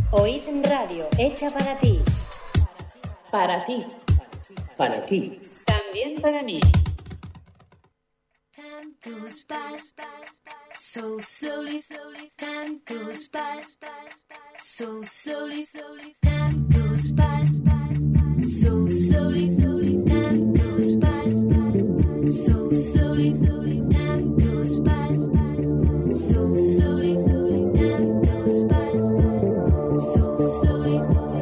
Oíd Radio, hecha para ti. Para ti. Para ti. También para mí. Time goes by so slowly. Time goes by so slowly. Time goes by so slowly. Time goes by so slowly. Time goes by so slowly. Time goes by so slowly.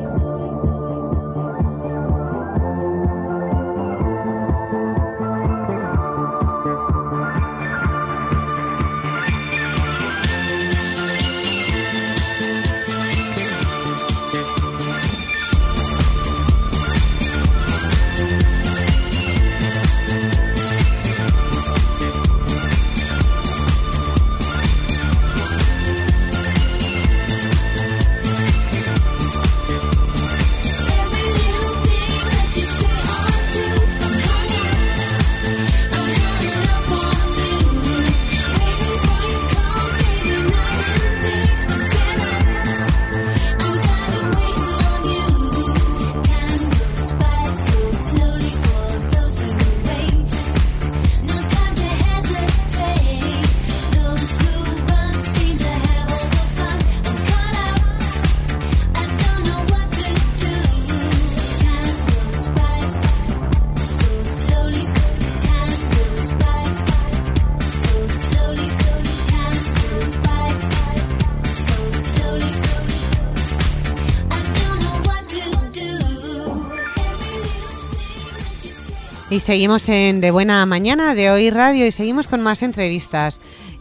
Y seguimos en De Buena Mañana de Oíd Radio y seguimos con más entrevistas.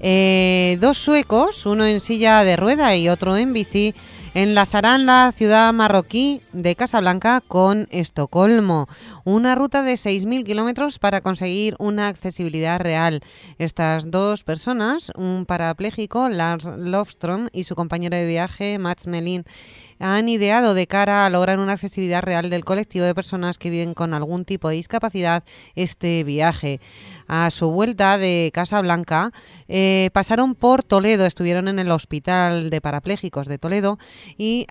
Dos suecos, uno en silla de rueda y otro en bici, enlazarán la ciudad marroquí de Casablanca con Estocolmo, una ruta de 6.000 kilómetros para conseguir una accesibilidad real. Estas dos personas, un parapléjico, Lars Lofström, y su compañero de viaje, Mats Melin, han ideado de cara a lograr una accesibilidad real del colectivo de personas que viven con algún tipo de discapacidad este viaje. A su vuelta de Casablanca pasaron por Toledo, estuvieron en el Hospital de Parapléjicos de Toledo y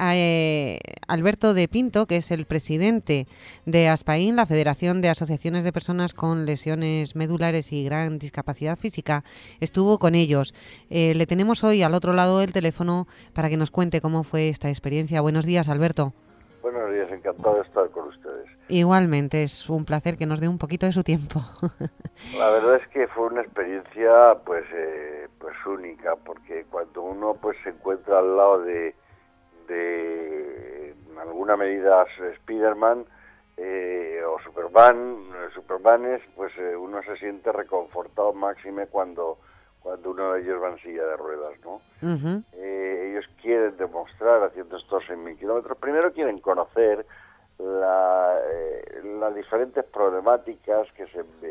Alberto de Pinto, que es el presidente de ASPAIN, la Federación de Asociaciones de Personas con Lesiones Medulares y Gran Discapacidad Física, estuvo con ellos. Le tenemos hoy al otro lado del teléfono para que nos cuente cómo fue esta experiencia. Buenos días, Alberto. Buenos días, encantado de estar con ustedes. Igualmente, es un placer que nos dé un poquito de su tiempo. La verdad es que fue una experiencia pues única, porque cuando uno pues se encuentra al lado de en alguna medida Spiderman o Supermanes, pues uno se siente reconfortado máxime cuando uno de ellos va en silla de ruedas, ¿no? Uh-huh. Ellos quieren demostrar, haciendo estos 6.000 kilómetros, primero quieren conocer las diferentes problemáticas que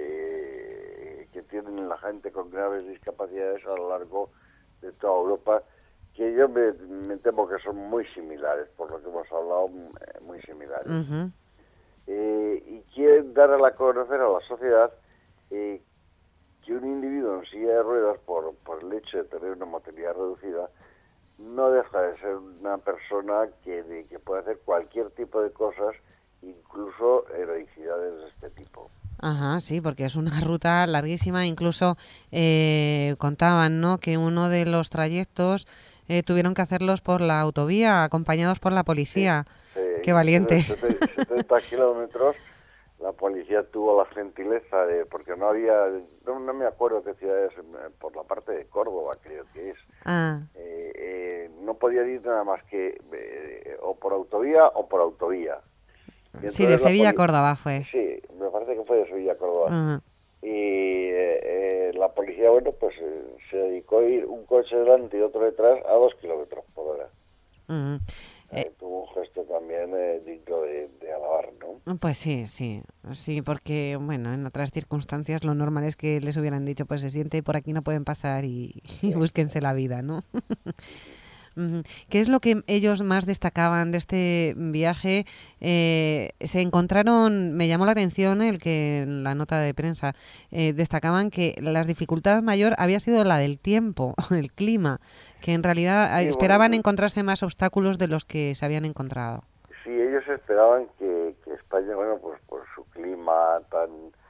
tienen la gente con graves discapacidades a lo largo de toda Europa, que yo me temo que son muy similares, por lo que hemos hablado, muy similares. Uh-huh. Y quieren dar a conocer a la sociedad que un individuo en silla de ruedas, por el hecho de tener una motilidad reducida, no deja de ser una persona que puede hacer cualquier tipo de cosas, incluso heroicidades de este tipo. Ajá, sí, porque es una ruta larguísima. Incluso contaban, ¿no?, que uno de los trayectos tuvieron que hacerlos por la autovía, acompañados por la policía. Sí, ¡Qué valientes! 70 kilómetros. La policía tuvo la gentileza porque no me acuerdo qué ciudades, por la parte de Córdoba creo que es. No podían ir nada más que o por autovía o por autovía. Sí, de Sevilla a Córdoba fue. Sí, me parece que fue de Sevilla a Córdoba. Uh-huh. Y la policía, se dedicó a ir un coche delante y otro detrás a 2 kilómetros por hora. Uh-huh. Tuvo un gesto también digno de alabar, ¿no? Pues sí, porque, bueno, en otras circunstancias lo normal es que les hubieran dicho, pues se siente por aquí no pueden pasar y búsquense la vida, ¿no? ¿Qué es lo que ellos más destacaban de este viaje? Se encontraron, me llamó la atención el que en la nota de prensa destacaban que la dificultad mayor había sido la del tiempo, el clima, que en realidad Sí, esperaban bueno, encontrarse más obstáculos de los que se habían encontrado. sí, ellos esperaban que España, bueno, pues por su clima tan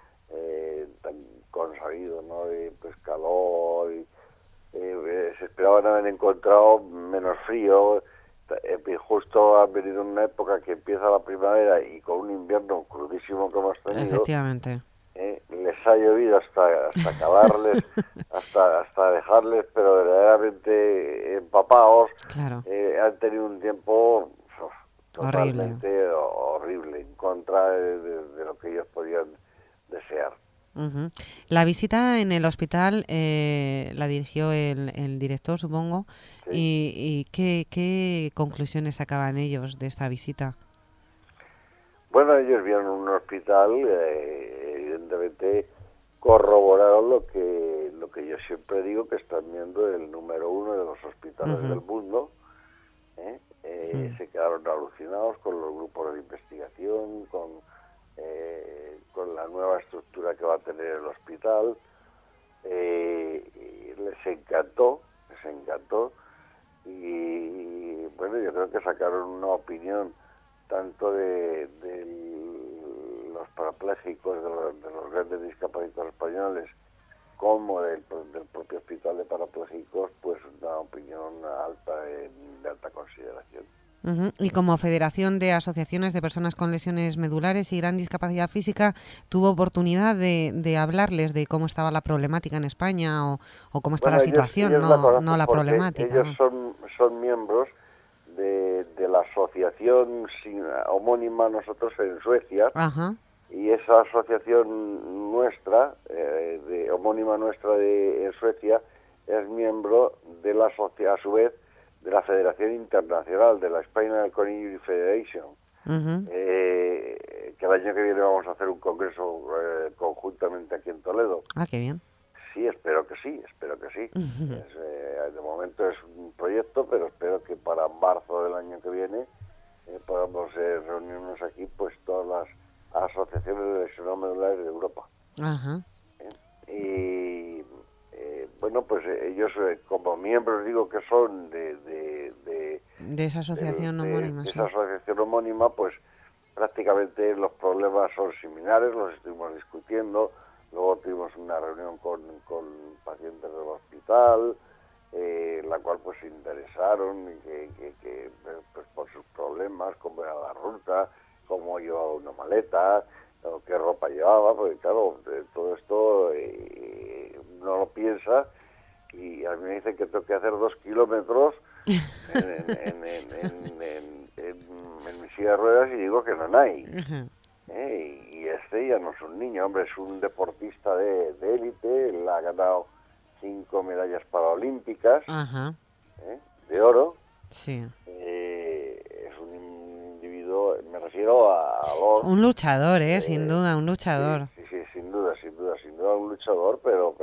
consabido, ¿no? De pues calor, y, se esperaban haber encontrado menos frío. Justo han venido en una época que empieza la primavera y con un invierno crudísimo que hemos tenido. Efectivamente. Les ha llovido hasta acabarles, hasta dejarles, pero verdaderamente empapados. Claro. Han tenido un tiempo Horrible. totalmente horrible, en contra de lo que ellos podían desear. Ujú. La visita en el hospital la dirigió el director, supongo. Sí. ¿Y qué conclusiones sacaban ellos de esta visita? Bueno, ellos vieron un hospital, evidentemente corroboraron lo que yo siempre digo, que están viendo el número 1 de los hospitales del mundo. Se quedaron alucinados con los grupos de investigación, con la nueva estructura que va a tener el hospital. Les encantó, y bueno, yo creo que sacaron una opinión tanto de los parapléjicos, de los grandes discapacitados españoles, como del propio hospital de parapléjicos, pues una opinión de alta consideración. Y como Federación de Asociaciones de Personas con Lesiones Medulares y Gran Discapacidad Física, ¿tuvo oportunidad de hablarles de cómo estaba la problemática en España o cómo está la situación, ellos no la problemática? Ellos son miembros de la asociación homónima nosotros en Suecia. Ajá. Y esa asociación nuestra, homónima nuestra en Suecia, es miembro de la a su vez de la Federación Internacional, de la Spinal Cord Injury Federation, que el año que viene vamos a hacer un congreso conjuntamente aquí en Toledo. Ah, qué bien. Sí, espero que sí. De momento es un proyecto, pero espero que para marzo del año que viene podamos reunirnos aquí, pues todas las asociaciones de lesionados medulares de Europa. Ajá. Y bueno, pues ellos como miembros, digo que son de esa asociación homónima. De esa asociación homónima, pues prácticamente los problemas son similares, los estuvimos discutiendo. Luego tuvimos una reunión con pacientes del hospital, la cual pues se interesaron que pues por sus problemas, cómo era la ruta, cómo llevaba una maleta, o qué ropa llevaba, porque claro, todo esto no lo piensa, y a mí me dicen que tengo que hacer 2 kilómetros en mi silla de ruedas, y digo que no hay. Y este ya no es un niño, hombre, es un deportista de élite. Él ha ganado 5 medallas paralímpicas. Ajá. De oro. Sí. Es un individuo, me refiero a Lord. Un luchador, sin duda, un luchador. Sí, sin duda un luchador, pero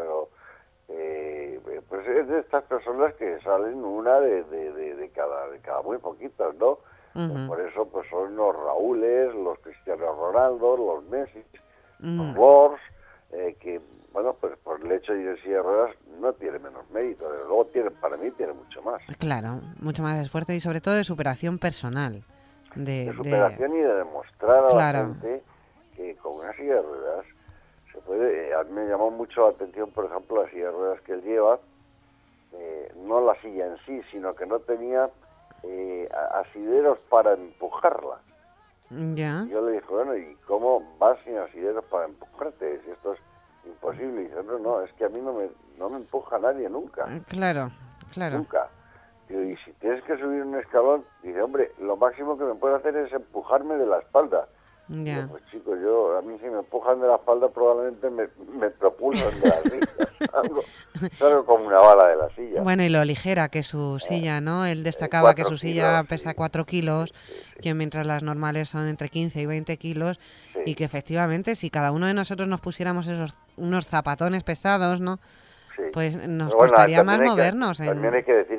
pues es de estas personas que salen una de cada muy poquitas, ¿no? Por eso pues son los Raúles, los Cristiano Ronaldo, los Messi, los Lords, que bueno, pues por el hecho de ir en silla de ruedas no tiene menos mérito, desde luego para mí tiene mucho más. Claro, mucho más esfuerzo y sobre todo de superación personal. De superación y de demostrar a claro. la gente que con una silla de ruedas se puede. A mí me llamó mucho la atención, por ejemplo, la silla de ruedas que él lleva, no la silla en sí, sino que no tenía asideros para empujarla. Ya. Yo le dije, bueno, ¿y cómo vas sin asideros para empujarte? Si esto es imposible. Y dice, no, es que a mí no me empuja nadie nunca. Claro. Nunca. Y si tienes que subir un escalón, dice, hombre, lo máximo que me puede hacer es empujarme de la espalda. Ya. Digo, pues chicos, a mí si me empujan de la espalda probablemente me propulsan de la silla. Salgo como una bala de la silla. Bueno, y lo ligera que su silla, ¿no? Él destacaba que su silla pesa 4 kilos, que mientras las normales son entre 15 y 20 kilos, y que efectivamente si cada uno de nosotros nos pusiéramos unos zapatones pesados, ¿no? Pues nos costaría más movernos. También hay que decir que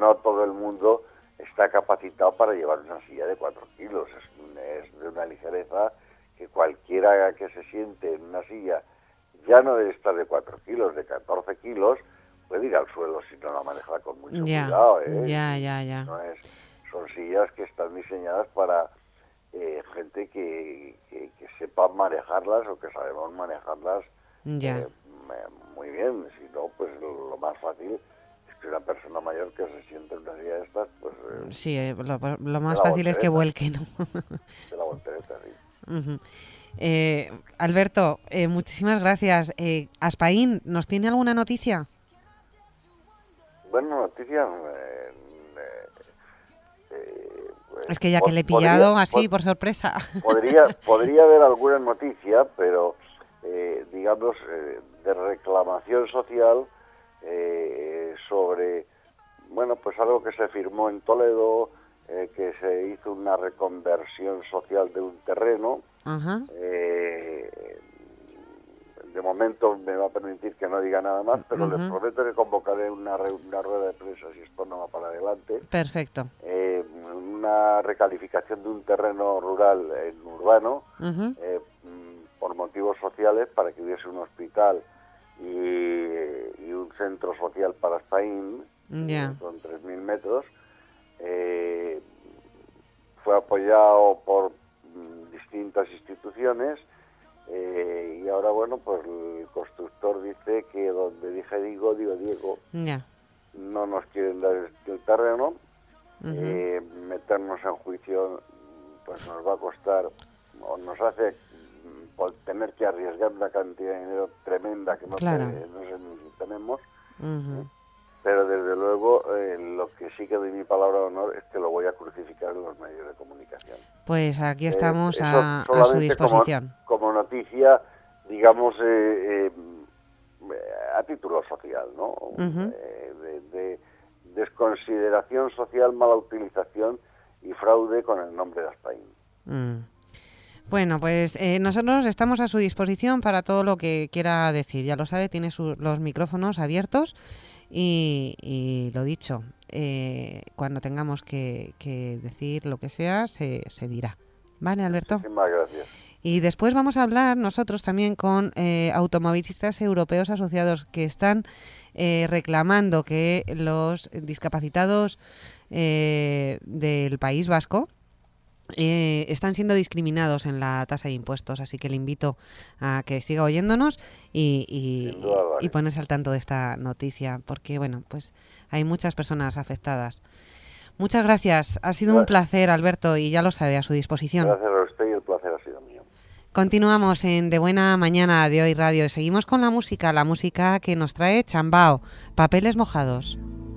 no todo el mundo está capacitado para llevar una silla de 4 kilos. Es de una ligereza que cualquiera que se siente en una silla, ya no debe estar de 4 kilos, de 14 kilos, puede ir al suelo si no la maneja con mucho cuidado. Ya. No es, son sillas que están diseñadas para gente que sepa manejarlas o que sabemos manejarlas muy bien. Si no, pues lo más fácil es que una persona mayor que se siente en una silla de estas, pues... sí, lo más fácil es que vuelque, ¿no? De la voltereta, sí. Uh-huh. Alberto, muchísimas gracias. Aspaín, ¿nos tiene alguna noticia? Bueno, noticias... pues, es que ya que le he pillado así por sorpresa. Podría haber alguna noticia, pero digamos de reclamación social sobre, bueno, pues algo que se firmó en Toledo, que se hizo una reconversión social de un terreno. Uh-huh. De momento me va a permitir que no diga nada más, pero les prometo que convocaré una rueda de prensa si esto no va para adelante. Perfecto. Una recalificación de un terreno rural en urbano, por motivos sociales, para que hubiese un hospital y un centro social para Aspaín, con 3.000 metros. Fue apoyado por distintas instituciones. Y ahora, bueno, pues el constructor dice que donde dije digo Diego, no nos quieren dar el terreno. Meternos en juicio pues nos va a costar, o nos hace tener que arriesgar una cantidad de dinero tremenda que no sé si tenemos. Pero desde luego lo que sí que doy mi palabra de honor es que lo voy a crucificar en los medios de comunicación. Pues aquí estamos a su disposición. Como noticia, digamos, a título social, ¿no? De desconsideración social, mala utilización y fraude con el nombre de Aspaín. Bueno, pues nosotros estamos a su disposición para todo lo que quiera decir. Ya lo sabe, tiene los micrófonos abiertos. Y lo dicho, cuando tengamos que decir lo que sea, se dirá. ¿Vale, Alberto? Muchísimas gracias. Y después vamos a hablar nosotros también con automovilistas europeos asociados que están reclamando que los discapacitados del País Vasco están siendo discriminados en la tasa de impuestos, así que le invito a que siga oyéndonos y ponerse al tanto de esta noticia, porque bueno, pues hay muchas personas afectadas. Muchas gracias, ha sido un placer, Alberto, y ya lo sabe, a su disposición. Gracias a usted y el placer ha sido mío. Continuamos en De Buena Mañana de Hoy Radio y seguimos con la música que nos trae Chambao, Papeles Mojados.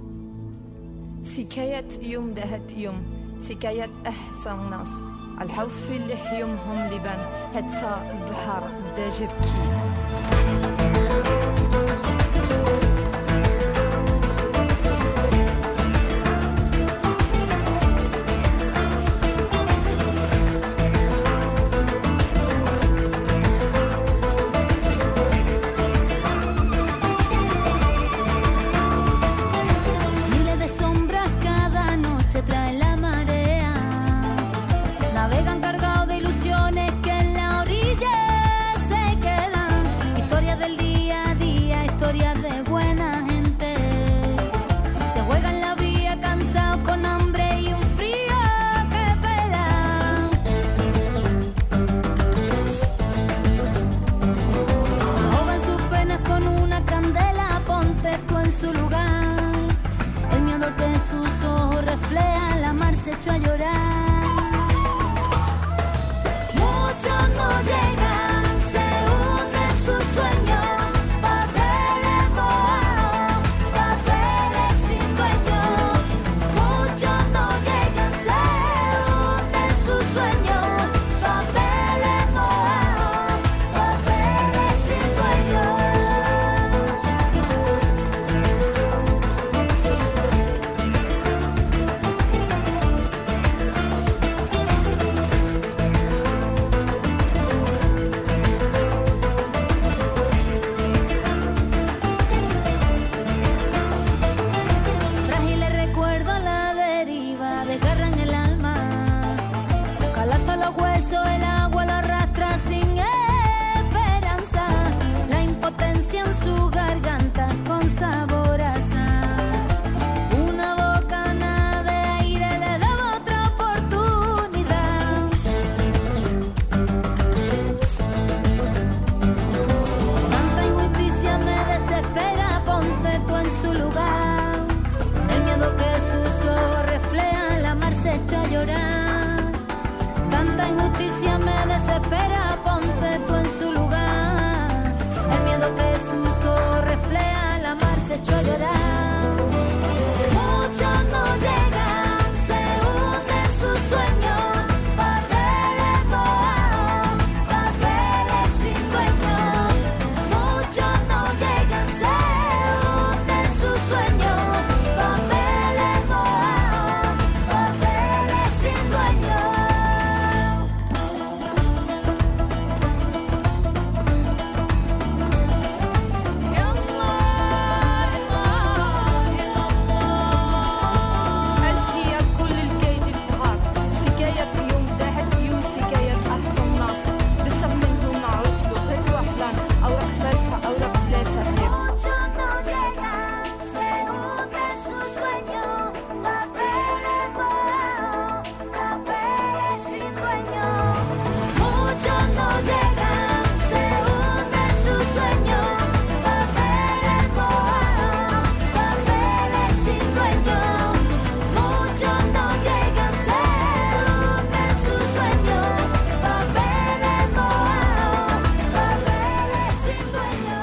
سكايات أحسن ناس الحوف اللي حيومهم لبان حتى البحر بدا جبكي su lugar, el miedo que sus ojos refleja la llorar. Muchos no llegan, se hunden sus sueños, papeles mojados, papeles sin dueño. Muchos no llegan, se hunden sus sueños, papeles mojados, papeles sin dueño. ألف هي كل الكيجي الفهار سكاية يوم ضحك يوم سكاية أحسن ناس لسه منهم عزلوا غير وحدان أوراق فاسها أوراق بلاسة هيك Muchos no llegan, se hunden sus sueños, papeles mojados, papeles sin dueño. Muchos no llegan, se hunden sus sueños, papeles mojados, papeles sin dueño. Muchos no llegan, se hunden sus sueños, papeles mojados, papeles sin dueño.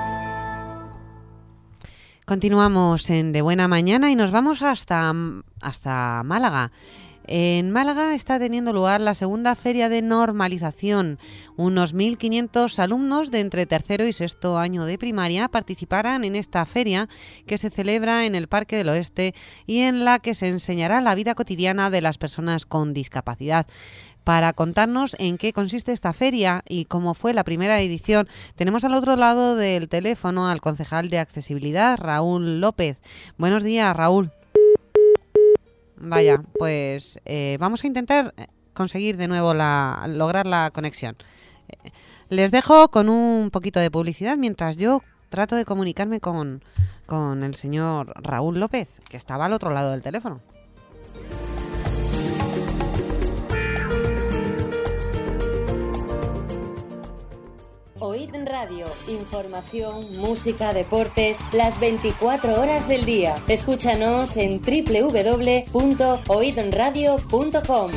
Continuamos en De Buena Mañana y nos vamos hasta Málaga. En Málaga está teniendo lugar la segunda feria de normalización. Unos 1.500 alumnos de entre tercero y sexto año de primaria participarán en esta feria que se celebra en el Parque del Oeste y en la que se enseñará la vida cotidiana de las personas con discapacidad. Para contarnos en qué consiste esta feria y cómo fue la primera edición, tenemos al otro lado del teléfono al concejal de Accesibilidad, Raúl López. Buenos días, Raúl. Vaya, pues vamos a intentar conseguir de nuevo lograr la conexión. Les dejo con un poquito de publicidad mientras yo trato de comunicarme con el señor Raúl López, que estaba al otro lado del teléfono. Oíd Radio, información, música, deportes, las 24 horas del día. Escúchanos en www.oidradio.com.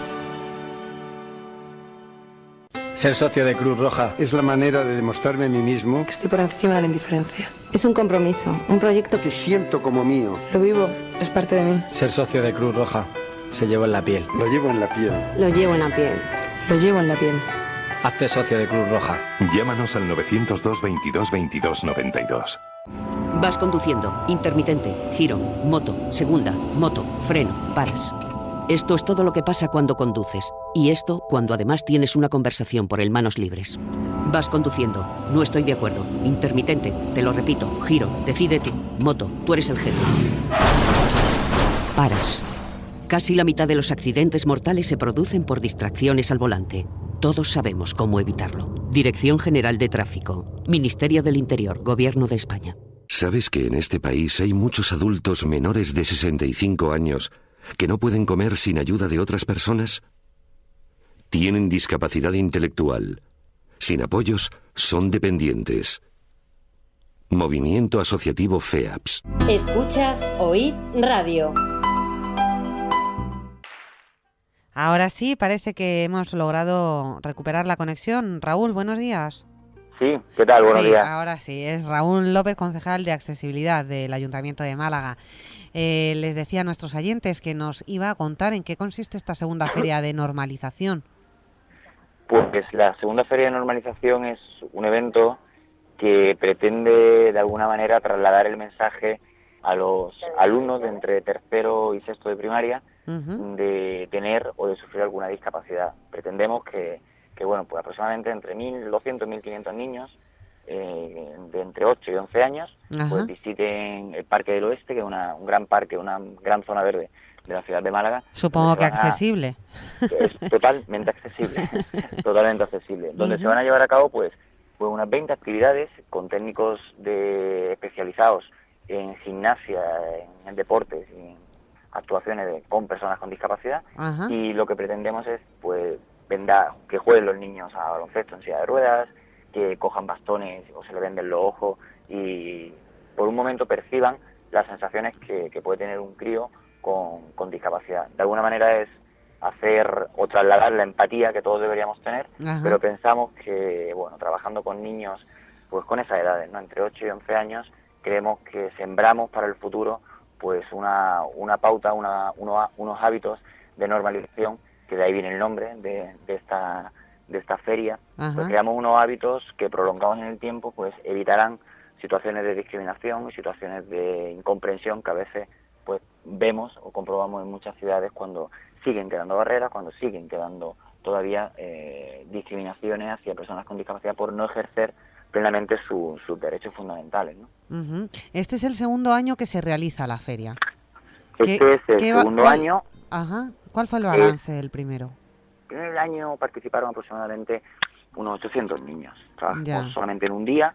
Ser socio de Cruz Roja Es la manera de demostrarme a mí mismo que estoy por encima de la indiferencia. Es un compromiso, un proyecto que siento como mío. lo vivo, es parte de mí. Ser socio de Cruz Roja se lleva en la piel. Lo llevo en la piel. Lo llevo en la piel. Lo llevo en la piel. Hazte socio de Cruz Roja. Llámanos al 902 22 22 92. Vas conduciendo, intermitente, giro, moto, segunda, moto, freno, paras. Esto es todo lo que pasa cuando conduces. Y esto cuando además tienes una conversación por el manos libres. Vas conduciendo, no estoy de acuerdo, intermitente, te lo repito, giro, decide tú, moto, tú eres el jefe. Paras. Casi la mitad de los accidentes mortales se producen por distracciones al volante. Todos sabemos cómo evitarlo. Dirección General de Tráfico, Ministerio del Interior, Gobierno de España. ¿Sabes que en este país hay muchos adultos menores de 65 años que no pueden comer sin ayuda de otras personas? Tienen discapacidad intelectual. Sin apoyos, son dependientes. Movimiento Asociativo FEAPS. Escuchas Oíd Radio. Ahora sí, parece que hemos logrado recuperar la conexión. Raúl, buenos días. Sí, ¿qué tal? Buenos días. Ahora sí, es Raúl López, concejal de Accesibilidad del Ayuntamiento de Málaga. Les decía a nuestros oyentes que nos iba a contar en qué consiste esta segunda feria de normalización. Pues la segunda feria de normalización es un evento que pretende de alguna manera trasladar el mensaje a los alumnos de entre tercero y sexto de primaria de tener o de sufrir alguna discapacidad. Pretendemos que bueno, pues aproximadamente entre 1.200 y 1.500 niños de entre 8 y 11 años pues visiten el Parque del Oeste, que es un gran parque, una gran zona verde de la ciudad de Málaga. Supongo que accesible. Es totalmente accesible, totalmente accesible. Donde se van a llevar a cabo pues unas 20 actividades con técnicos especializados en gimnasia, en deportes, en actuaciones con personas con discapacidad. Y lo que pretendemos es pues que jueguen los niños a baloncesto en silla de ruedas, que cojan bastones o se le venden los ojos y por un momento perciban las sensaciones que puede tener un crío con discapacidad. De alguna manera es hacer o trasladar la empatía que todos deberíamos tener, pero pensamos que, bueno, trabajando con niños pues con esas edades, ¿no? Entre 8 y 11 años, creemos que sembramos para el futuro pues una pauta, unos hábitos de normalización, que de ahí viene el nombre de esta feria. Pues creamos unos hábitos que prolongados en el tiempo pues evitarán situaciones de discriminación y situaciones de incomprensión que a veces pues vemos o comprobamos en muchas ciudades cuando siguen quedando barreras, cuando siguen quedando todavía discriminaciones hacia personas con discapacidad por no ejercer plenamente sus derechos fundamentales, ¿no? Este es el segundo año que se realiza la feria. Este es el segundo año. ¿Cuál fue el balance del primero? En el año participaron aproximadamente unos 800 niños. Trabajamos solamente en un día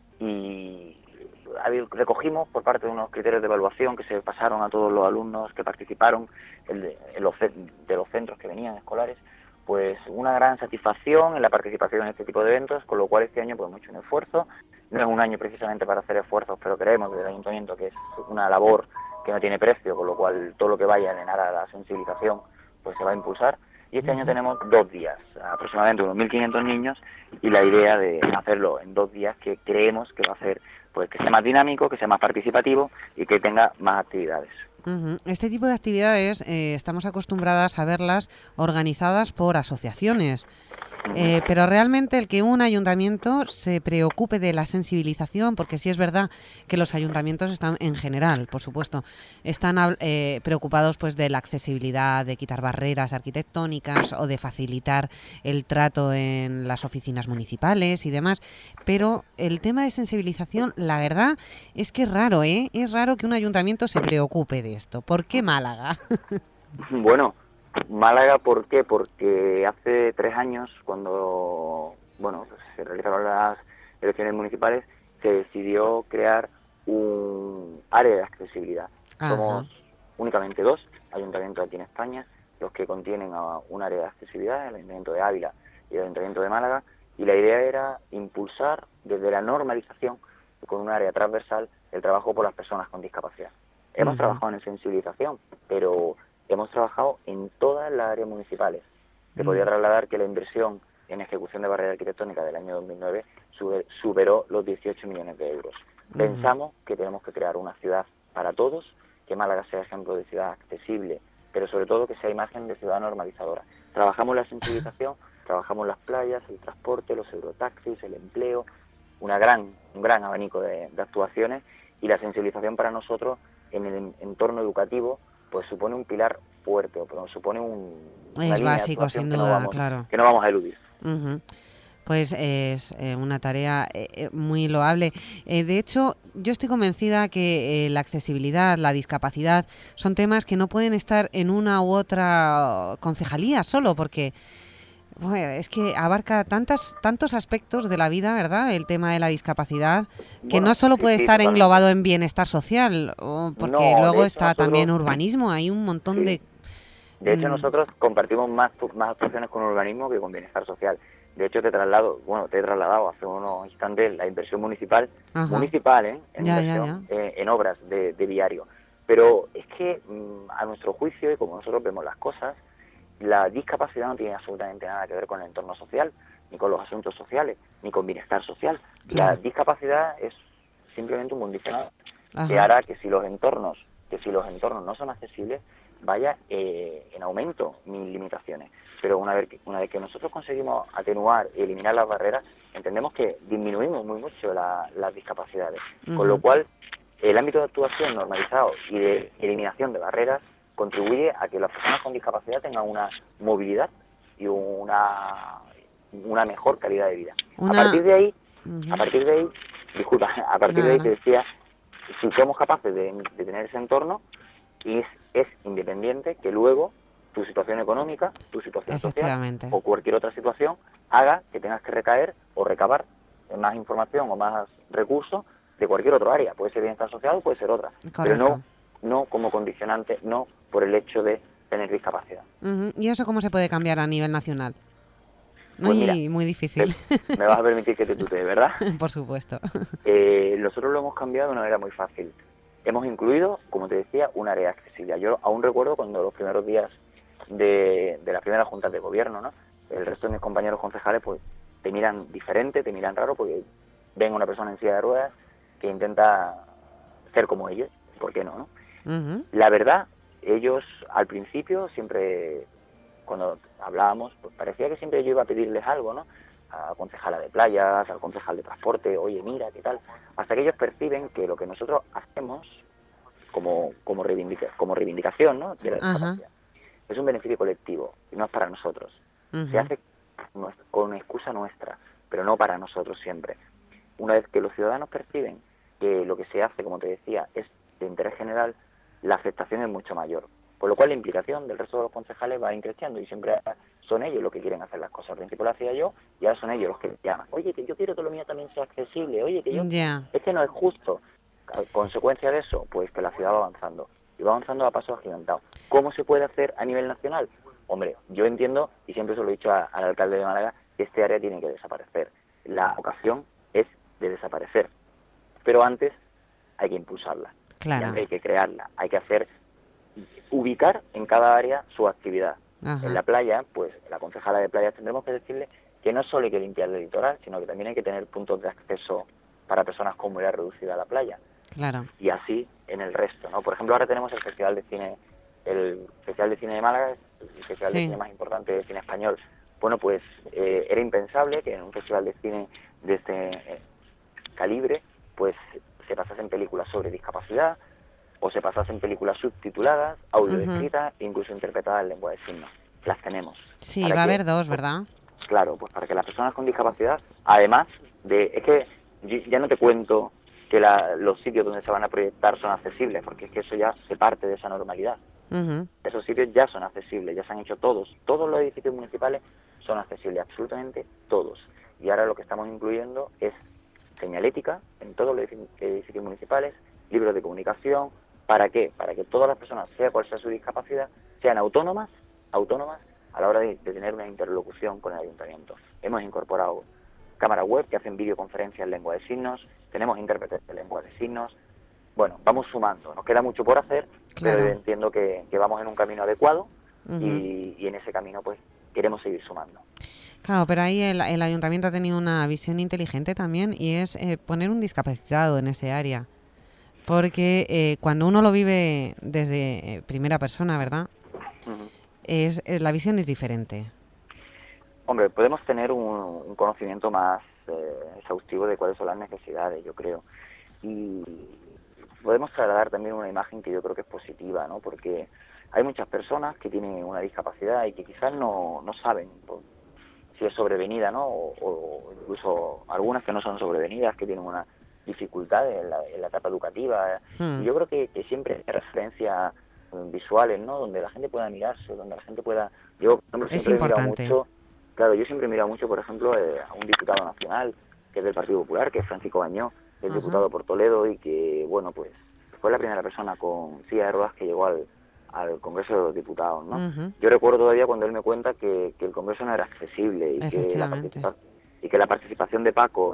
y recogimos por parte de unos criterios de evaluación que se pasaron a todos los alumnos que participaron de los centros que venían escolares, pues una gran satisfacción en la participación en este tipo de eventos, con lo cual este año pues hemos hecho un esfuerzo. No es un año precisamente para hacer esfuerzos, pero creemos desde el Ayuntamiento que es una labor que no tiene precio, con lo cual todo lo que vaya a llenar a la sensibilización pues se va a impulsar. Y este año tenemos 2 días, aproximadamente unos 1.500 niños, y la idea de hacerlo en 2 días que creemos que va a hacer pues que sea más dinámico, que sea más participativo y que tenga más actividades. Este tipo de actividades estamos acostumbradas a verlas organizadas por asociaciones, pero realmente el que un ayuntamiento se preocupe de la sensibilización, porque sí es verdad que los ayuntamientos están, en general, por supuesto, están preocupados pues de la accesibilidad, de quitar barreras arquitectónicas o de facilitar el trato en las oficinas municipales y demás, pero el tema de sensibilización, la verdad es que es raro, es raro que un ayuntamiento se preocupe de esto. ¿Por qué Málaga? Bueno, Málaga, ¿por qué? Porque hace 3 años, cuando se realizaron las elecciones municipales, se decidió crear un área de accesibilidad. Somos únicamente 2 ayuntamientos aquí en España los que contienen un área de accesibilidad, el Ayuntamiento de Ávila y el Ayuntamiento de Málaga, y la idea era impulsar desde la normalización, con un área transversal, el trabajo por las personas con discapacidad. Hemos trabajado en sensibilización, pero hemos trabajado en todas las áreas municipales. Te podría trasladar que la inversión en ejecución de barrera arquitectónica del año 2009 superó los 18 millones de euros. Pensamos que tenemos que crear una ciudad para todos, que Málaga sea ejemplo de ciudad accesible, pero sobre todo que sea imagen de ciudad normalizadora. Trabajamos la sensibilización, trabajamos las playas, el transporte, los eurotaxis, el empleo, un gran abanico de actuaciones, y la sensibilización para nosotros en el entorno educativo pues supone un pilar fuerte, pero supone una es básico, sin duda, claro, que no vamos a eludir. Pues es una tarea muy loable. De hecho, yo estoy convencida que la accesibilidad, la discapacidad, son temas que no pueden estar en una u otra concejalía solo, porque es que abarca tantos aspectos de la vida, ¿verdad? El tema de la discapacidad, que no solo puede estar englobado en bienestar social, porque luego está también urbanismo, hay un montón de... De hecho, nosotros compartimos más actuaciones con urbanismo que con bienestar social. De hecho, te he trasladado hace unos instantes la inversión municipal, en obras de viario. Pero es que, a nuestro juicio, y como nosotros vemos las cosas, la discapacidad no tiene absolutamente nada que ver con el entorno social, ni con los asuntos sociales, ni con bienestar social. Claro. La discapacidad es simplemente un condicionador que hará que si los entornos no son accesibles, vaya en aumento mis limitaciones. Pero una vez que nosotros conseguimos atenuar y eliminar las barreras, entendemos que disminuimos muy mucho las discapacidades. Con lo cual, el ámbito de actuación normalizado y de eliminación de barreras contribuye a que las personas con discapacidad tengan una movilidad y una mejor calidad de vida. A partir de ahí, te decía, si somos capaces de tener ese entorno, es independiente que luego tu situación económica, tu situación social o cualquier otra situación haga que tengas que recaer o recabar más información o más recursos de cualquier otro área. Puede ser bienestar social o puede ser otra. Correcto. Pero no como condicionante, no por el hecho de tener discapacidad. ¿Y eso cómo se puede cambiar a nivel nacional? Muy difícil. Me vas a permitir que te tutee, ¿verdad? Por supuesto. Nosotros lo hemos cambiado de una manera muy fácil. Hemos incluido, como te decía, un área accesible. Yo aún recuerdo cuando los primeros días de las primeras juntas de gobierno, ¿no? El resto de mis compañeros concejales pues te miran diferente, te miran raro, porque ven a una persona en silla de ruedas que intenta ser como ellos, ¿por qué no? Ujú. La verdad, ellos al principio siempre, cuando hablábamos, pues parecía que siempre yo iba a pedirles algo, ¿no? A la concejala de playas, al concejal de transporte, oye, mira, ¿qué tal? Hasta que ellos perciben que lo que nosotros hacemos como reivindicación, ¿no? De la Ajá. discapacidad, es un beneficio colectivo y no es para nosotros. Ujú. Se hace con excusa nuestra, pero no para nosotros siempre. Una vez que los ciudadanos perciben que lo que se hace, como te decía, es de interés general, la aceptación es mucho mayor. Por lo cual la implicación del resto de los concejales va increciendo y siempre son ellos los que quieren hacer las cosas. Al principio lo hacía yo y ahora son ellos los que me llaman. Oye, que yo quiero que lo mío también sea accesible. Oye, que yo... Ya. Es que no es justo. A consecuencia de eso, pues que la ciudad va avanzando. Y va avanzando a pasos agigantados. ¿Cómo se puede hacer a nivel nacional? Hombre, yo entiendo, y siempre se lo he dicho al alcalde de Málaga, que este área tiene que desaparecer. La ocasión es de desaparecer. Pero antes hay que impulsarla. Claro. Hay que crearla. Hay que ubicar en cada área su actividad. Ajá. En la playa, pues la concejala de playas tendremos que decirle que no solo hay que limpiar el litoral, sino que también hay que tener puntos de acceso para personas con movilidad reducida a la playa. Claro. Y así en el resto, ¿no? Por ejemplo, ahora tenemos el Festival de Cine de Málaga, el festival de cine más importante de cine español. Bueno, pues era impensable que en un festival de cine de este calibre, pues se pasasen películas sobre discapacidad, o se pasasen películas subtituladas, audio escritas, incluso interpretadas en lengua de signos. Las tenemos. Sí, va a haber dos, ¿verdad? Claro, pues para que las personas con discapacidad, además de... Es que ya no te cuento que los sitios donde se van a proyectar son accesibles, porque es que eso ya se parte de esa normalidad. Ujú. Esos sitios ya son accesibles, ya se han hecho todos los edificios municipales son accesibles, absolutamente todos. Y ahora lo que estamos incluyendo es señalética en todos los edificios municipales, libros de comunicación. ¿Para qué? Para que todas las personas, sea cual sea su discapacidad, sean autónomas a la hora de tener una interlocución con el ayuntamiento. Hemos incorporado cámaras web que hacen videoconferencias en lengua de signos, tenemos intérpretes de lengua de signos. Bueno, vamos sumando, nos queda mucho por hacer, Claro. pero entiendo que vamos en un camino adecuado. Ujú. y en ese camino pues queremos seguir sumando. Claro, pero ahí el ayuntamiento ha tenido una visión inteligente también y es poner un discapacitado en ese área. Porque cuando uno lo vive desde primera persona, ¿verdad? Ujú. La visión es diferente. Hombre, podemos tener un conocimiento más exhaustivo de cuáles son las necesidades, yo creo. Y podemos trasladar también una imagen que yo creo que es positiva, ¿no? Porque hay muchas personas que tienen una discapacidad y que quizás no saben si es sobrevenida, ¿no? O incluso algunas que no son sobrevenidas, que tienen una dificultad en la etapa educativa. Y yo creo que siempre hay referencias visuales, ¿no? Donde la gente pueda mirarse, donde la gente pueda... Yo, por ejemplo, Es siempre he mirado importante. mucho... Claro, yo siempre he mirado mucho, por ejemplo, a un diputado nacional, que es del Partido Popular, que es Francisco Bañó, que es diputado por Toledo y que, bueno, pues fue la primera persona con silla de ruedas que llegó al Congreso de los Diputados, ¿no? Ujú. Yo recuerdo todavía cuando él me cuenta que el Congreso no era accesible y que la participación de Paco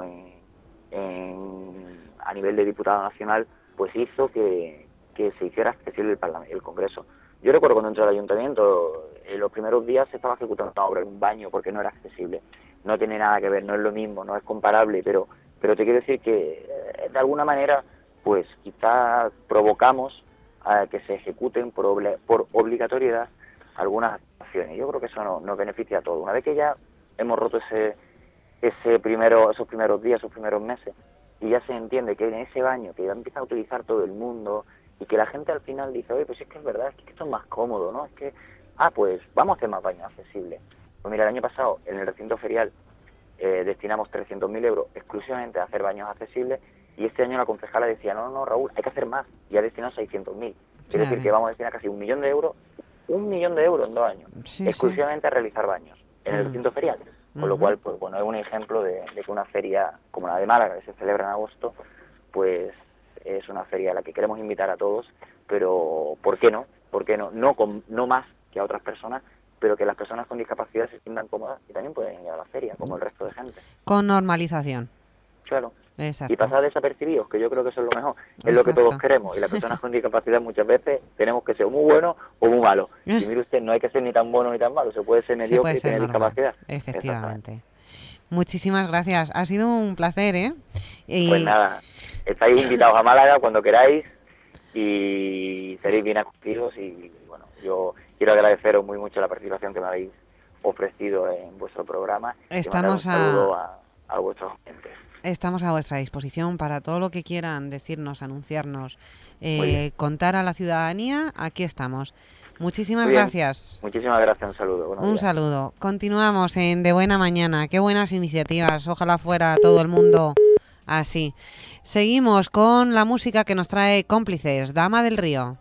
a nivel de diputado nacional pues hizo que se hiciera accesible el Congreso. Yo recuerdo cuando entré al ayuntamiento, en los primeros días se estaba ejecutando una obra en un baño porque no era accesible. No tiene nada que ver, no es lo mismo, no es comparable, pero te quiero decir que de alguna manera pues quizás provocamos a que se ejecuten por obligatoriedad algunas acciones. Yo creo que eso nos beneficia a todos. Una vez que ya hemos roto esos primeros días, esos primeros meses, y ya se entiende que en ese baño que ya empieza a utilizar todo el mundo y que la gente al final dice, oye, pues es que es verdad, es que esto es más cómodo, ¿no? Es que, pues vamos a hacer más baños accesibles. Pues mira, el año pasado en el recinto ferial destinamos 300.000 euros exclusivamente a hacer baños accesibles y este año la concejala decía, no, Raúl, hay que hacer más, y ha destinado 600.000. Quiere decir que vamos a destinar casi 1 millón de euros en 2 años, exclusivamente a realizar baños en el recinto ferial. Con lo cual, pues bueno, es un ejemplo de que una feria como la de Málaga, que se celebra en agosto, pues es una feria a la que queremos invitar a todos, pero ¿por qué no? ¿Por qué no? No más que a otras personas, pero que las personas con discapacidad se sientan cómodas y también pueden ir a la feria, como el resto de gente. Con normalización. Claro. Exacto. Y pasar desapercibidos, que yo creo que eso es lo mejor, es lo que todos queremos, y las personas con discapacidad muchas veces tenemos que ser muy buenos o muy malos. Y mire usted, no hay que ser ni tan bueno ni tan malo, se puede ser mediocre y tener discapacidad. Efectivamente. Muchísimas gracias. Ha sido un placer, ¿eh? Pues nada, estáis invitados a Málaga cuando queráis y seréis bien acogidos y bueno, yo quiero agradeceros muy mucho la participación que me habéis ofrecido en vuestro programa. Estamos y mandar un saludo a vuestros oyentes. Estamos a vuestra disposición para todo lo que quieran decirnos, anunciarnos, contar a la ciudadanía. Aquí estamos. Muchísimas gracias. Muchísimas gracias, un saludo. Buenos días. Saludo. Continuamos en De Buena Mañana. Qué buenas iniciativas. Ojalá fuera todo el mundo así. Seguimos con la música que nos trae Cómplices, Dama del Río.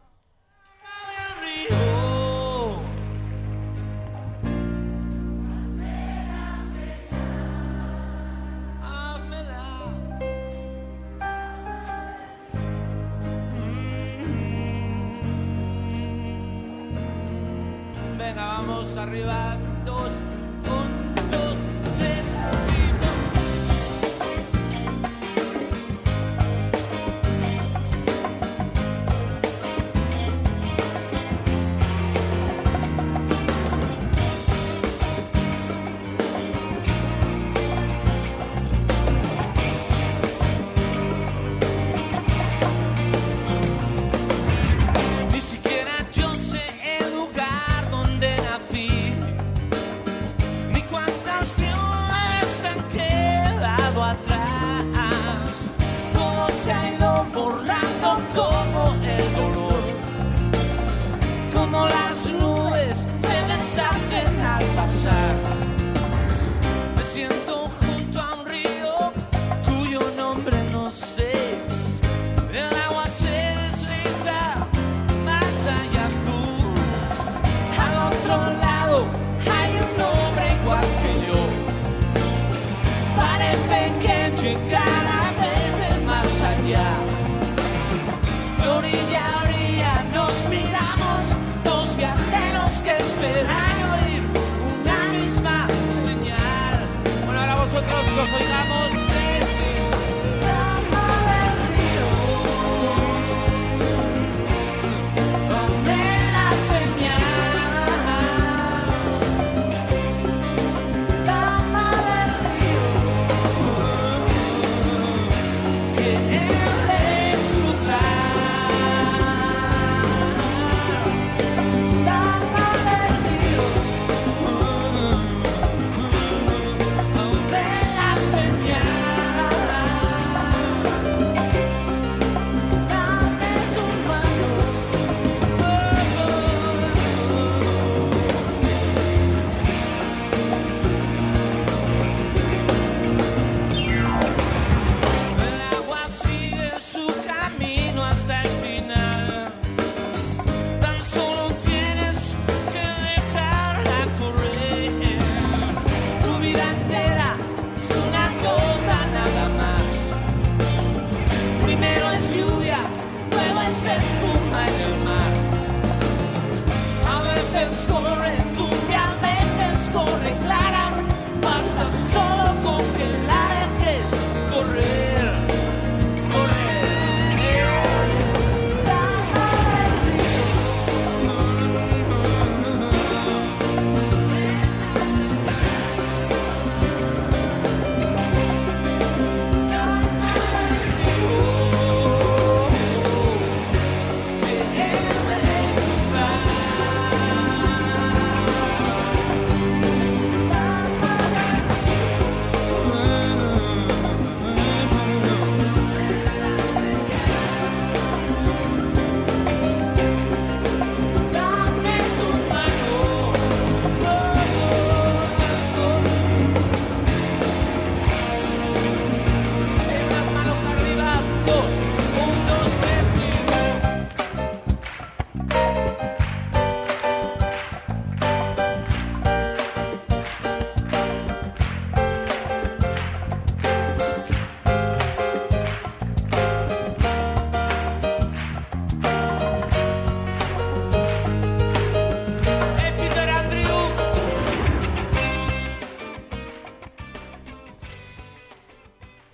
Venga, vamos arriba, 2, 1, 2, 3, ni siquiera yo sé el lugar donde nací.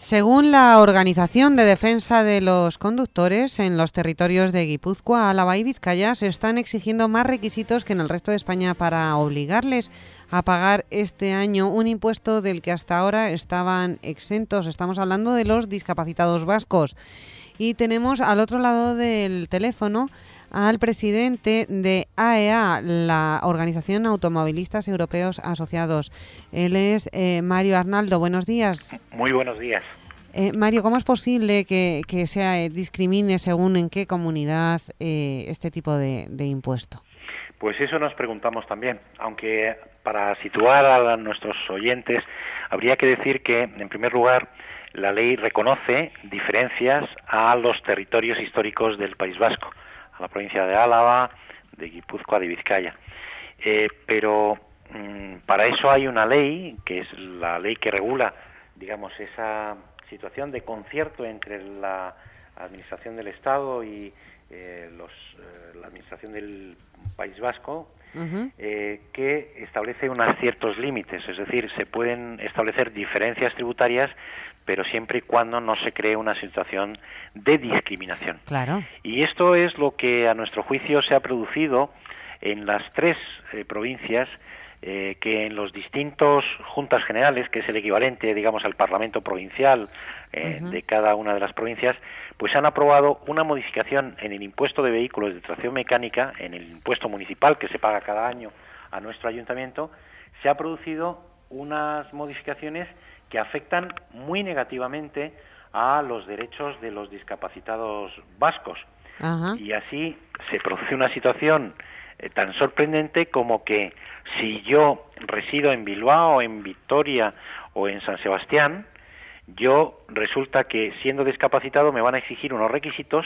Según la Organización de Defensa de los Conductores, en los territorios de Guipúzcoa, Álava y Vizcaya se están exigiendo más requisitos que en el resto de España para obligarles a pagar este año un impuesto del que hasta ahora estaban exentos. Estamos hablando de los discapacitados vascos. Y tenemos al otro lado del teléfono al presidente de AEA, la Organización Automovilistas Europeos Asociados. Él es Mario Arnaldo. Buenos días. Muy buenos días. Mario, ¿cómo es posible que se discrimine según en qué comunidad este tipo de impuesto? Pues eso nos preguntamos también, aunque para situar a nuestros oyentes habría que decir que, en primer lugar, la ley reconoce diferencias a los territorios históricos del País Vasco, a la provincia de Álava, de Guipúzcoa, de Vizcaya. Pero para eso hay una ley, que es la ley que regula, digamos, esa situación de concierto entre la Administración del Estado y la Administración del País Vasco, que establece unos ciertos límites, es decir, se pueden establecer diferencias tributarias, pero siempre y cuando no se cree una situación de discriminación. Claro. Y esto es lo que a nuestro juicio se ha producido en las tres provincias que en los distintos juntas generales, que es el equivalente, digamos, al Parlamento provincial de cada una de las provincias, pues han aprobado una modificación en el impuesto de vehículos de tracción mecánica, en el impuesto municipal que se paga cada año a nuestro ayuntamiento. Se ha producido unas modificaciones que afectan muy negativamente a los derechos de los discapacitados vascos. Y así se produce una situación tan sorprendente como que si yo resido en Bilbao, en Vitoria o en San Sebastián, yo resulta que siendo discapacitado me van a exigir unos requisitos,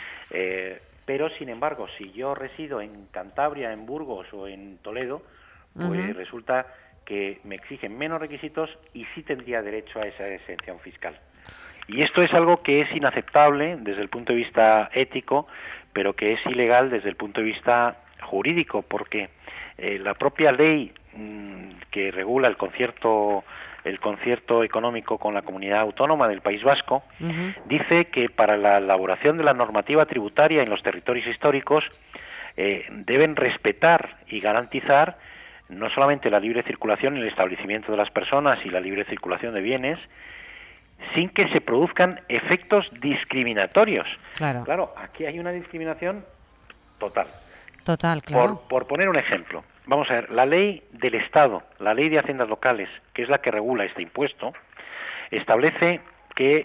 pero sin embargo si yo resido en Cantabria, en Burgos o en Toledo, pues resulta que me exigen menos requisitos y sí tendría derecho a esa exención fiscal. Y esto es algo que es inaceptable desde el punto de vista ético, pero que es ilegal desde el punto de vista jurídico, porque la propia ley que regula el concierto económico con la comunidad autónoma del País Vasco dice que para la elaboración de la normativa tributaria en los territorios históricos deben respetar y garantizar no solamente la libre circulación y el establecimiento de las personas y la libre circulación de bienes, sin que se produzcan efectos discriminatorios. Claro, aquí hay una discriminación total. Total, claro. Por poner un ejemplo, vamos a ver, la ley del Estado, la ley de haciendas locales, que es la que regula este impuesto, establece que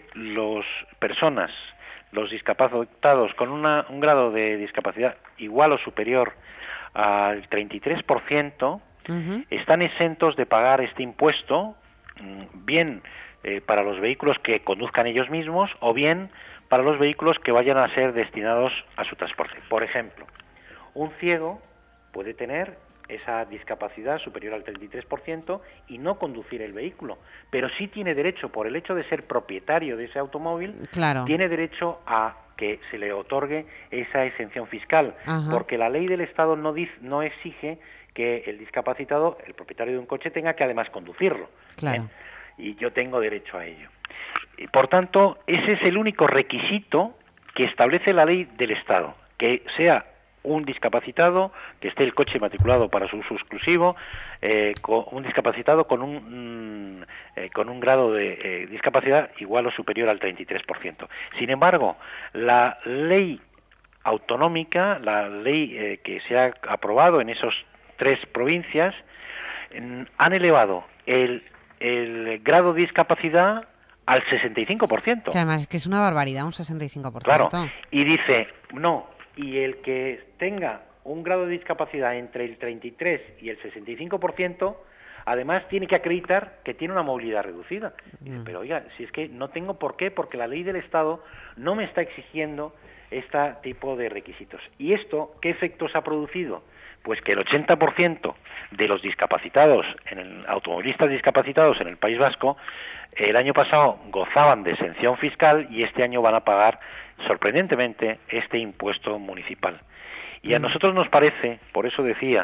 los discapacitados con un grado de discapacidad igual o superior al 33%, están exentos de pagar este impuesto, bien para los vehículos que conduzcan ellos mismos o bien para los vehículos que vayan a ser destinados a su transporte. Por ejemplo, un ciego puede tener esa discapacidad superior al 33% y no conducir el vehículo, pero sí tiene derecho, por el hecho de ser propietario de ese automóvil, tiene derecho a que se le otorgue esa exención fiscal, porque la ley del Estado no exige que el discapacitado, el propietario de un coche, tenga que además conducirlo. Y yo tengo derecho a ello. Y por tanto, ese es el único requisito que establece la ley del Estado, que sea un discapacitado, que esté el coche matriculado para su uso exclusivo, un discapacitado con un grado de discapacidad igual o superior al 33%. Sin embargo, la ley autonómica, la ley que se ha aprobado en esas tres provincias, han elevado el grado de discapacidad al 65%. Que además es que es una barbaridad, un 65%. Claro, y dice, no, y el que tenga un grado de discapacidad entre el 33 y el 65%, además tiene que acreditar que tiene una movilidad reducida. Pero oiga, si es que no tengo por qué, porque la ley del Estado no me está exigiendo este tipo de requisitos. ¿Y esto qué efectos ha producido? Pues que el 80% de los discapacitados, automovilistas discapacitados en el País Vasco, el año pasado gozaban de exención fiscal y este año van a pagar sorprendentemente este impuesto municipal. Y a nosotros nos parece, por eso decía,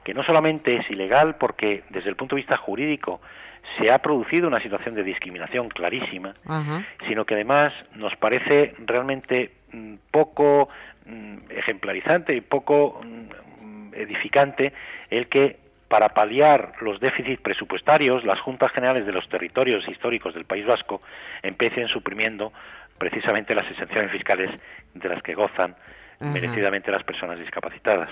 que no solamente es ilegal porque desde el punto de vista jurídico se ha producido una situación de discriminación clarísima, sino que además nos parece realmente poco ejemplarizante y poco edificante el que para paliar los déficits presupuestarios las Juntas Generales de los territorios históricos del País Vasco empiecen suprimiendo precisamente las exenciones fiscales de las que gozan merecidamente las personas discapacitadas.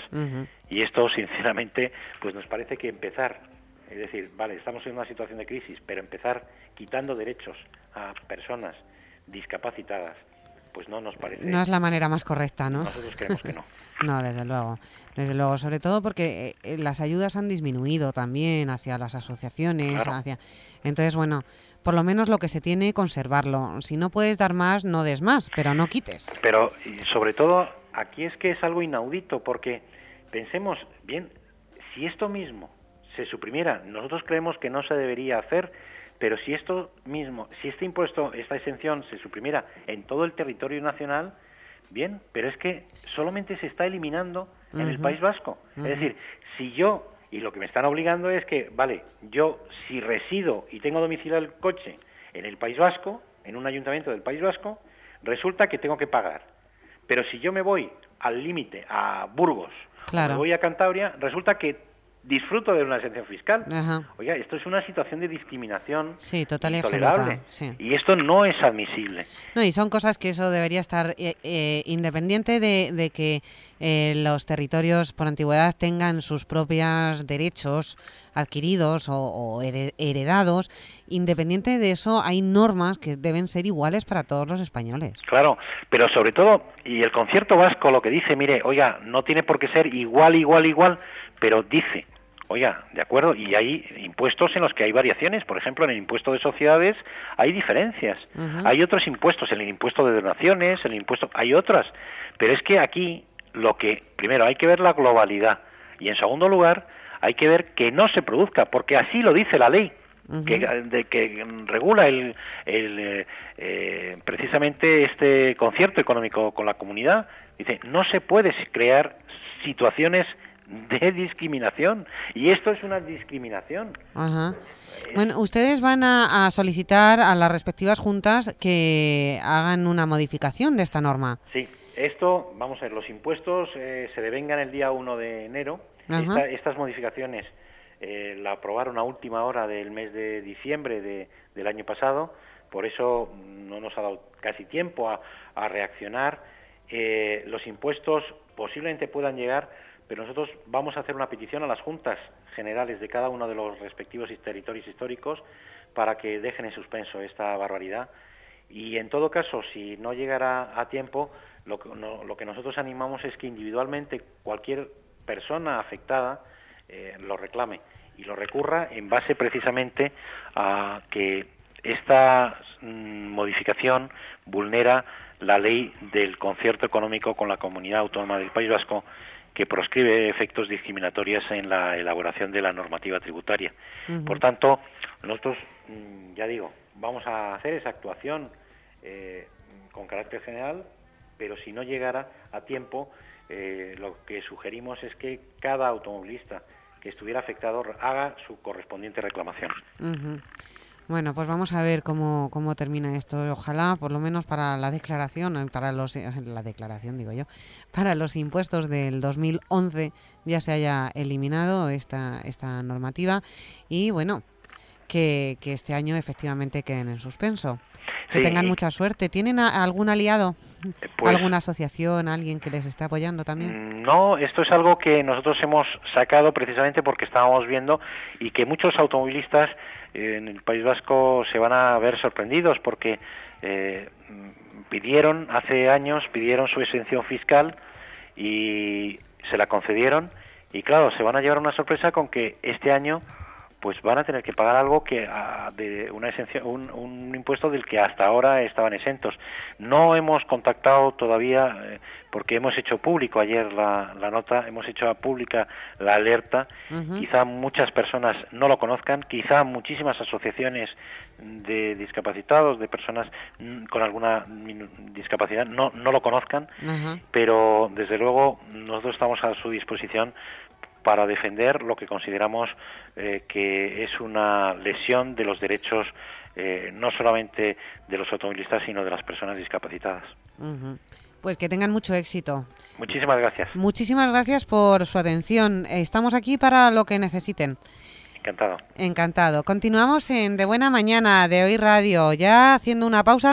Y esto, sinceramente, pues nos parece que empezar, es decir, vale, estamos en una situación de crisis, pero empezar quitando derechos a personas discapacitadas, pues no nos parece... No es la manera más correcta, ¿no? Nosotros creemos que no. No, desde luego, sobre todo porque las ayudas han disminuido también hacia las asociaciones, Claro. Entonces, bueno, por lo menos lo que se tiene, conservarlo. Si no puedes dar más, no des más, pero no quites. Pero, y sobre todo, aquí es que es algo inaudito, porque pensemos, bien, si esto mismo se suprimiera, nosotros creemos que no se debería hacer, pero si esto mismo, si este impuesto, esta exención se suprimiera en todo el territorio nacional, bien, pero es que solamente se está eliminando en el País Vasco. Es decir, si yo, y lo que me están obligando es que, vale, yo si resido y tengo domiciliado el coche en el País Vasco, en un ayuntamiento del País Vasco, resulta que tengo que pagar. Pero si yo me voy al límite, a Burgos, Claro. o me voy a Cantabria, resulta que disfruto de una exención fiscal. Ajá. Oiga, esto es una situación de discriminación Sí, total y intolerable. absoluta. Sí. Y esto no es admisible. No, y son cosas que eso debería estar independiente de que los territorios por antigüedad tengan sus propios derechos adquiridos o heredados. Independiente de eso, hay normas que deben ser iguales para todos los españoles. Claro, pero sobre todo, y el concierto vasco lo que dice, mire, oiga, no tiene por qué ser igual, pero dice, oiga, de acuerdo, y hay impuestos en los que hay variaciones, por ejemplo, en el impuesto de sociedades hay diferencias, hay otros impuestos, en el impuesto de donaciones, en el impuesto, hay otras, pero es que aquí lo que, primero, hay que ver la globalidad, y en segundo lugar, hay que ver que no se produzca, porque así lo dice la ley, que regula precisamente este concierto económico con la comunidad. Dice, no se puede crear situaciones de discriminación, y esto es una discriminación. Ajá. Bueno, ustedes van a solicitar a las respectivas juntas que hagan una modificación de esta norma. Sí, esto, vamos a ver, los impuestos se devengan el día 1 de enero. Estas modificaciones la aprobaron a última hora del mes de diciembre del año pasado, por eso no nos ha dado casi tiempo a reaccionar. Los impuestos posiblemente puedan llegar, pero nosotros vamos a hacer una petición a las juntas generales de cada uno de los respectivos territorios históricos para que dejen en suspenso esta barbaridad. Y en todo caso, si no llegara a tiempo, lo que nosotros animamos es que individualmente cualquier persona afectada lo reclame y lo recurra en base precisamente a que esta modificación vulnera la ley del concierto económico con la Comunidad Autónoma del País Vasco, que proscribe efectos discriminatorios en la elaboración de la normativa tributaria. Por tanto, nosotros, ya digo, vamos a hacer esa actuación con carácter general, pero si no llegara a tiempo, lo que sugerimos es que cada automovilista que estuviera afectado haga su correspondiente reclamación. Bueno, pues vamos a ver cómo termina esto. Ojalá, por lo menos para la declaración, para los impuestos del 2011 ya se haya eliminado esta normativa y, bueno, que este año efectivamente queden en suspenso. Que tengan mucha suerte. ¿Tienen algún aliado? Pues, ¿alguna asociación, alguien que les esté apoyando también? No, esto es algo que nosotros hemos sacado precisamente porque estábamos viendo y que muchos automovilistas en el País Vasco se van a ver sorprendidos porque hace años pidieron su exención fiscal y se la concedieron y claro, se van a llevar una sorpresa con que este año pues van a tener que pagar algo de una exención, un impuesto del que hasta ahora estaban exentos. No hemos contactado todavía, porque hemos hecho público ayer la nota, hemos hecho pública la alerta. Quizá muchas personas no lo conozcan, quizá muchísimas asociaciones de discapacitados, de personas con alguna discapacidad, no lo conozcan, pero desde luego nosotros estamos a su disposición para defender lo que consideramos que es una lesión de los derechos no solamente de los automovilistas, sino de las personas discapacitadas. Pues que tengan mucho éxito. Muchísimas gracias. Muchísimas gracias por su atención. Estamos aquí para lo que necesiten. Encantado. Encantado. Continuamos en De Buena Mañana, de Hoy Radio, ya haciendo una pausa.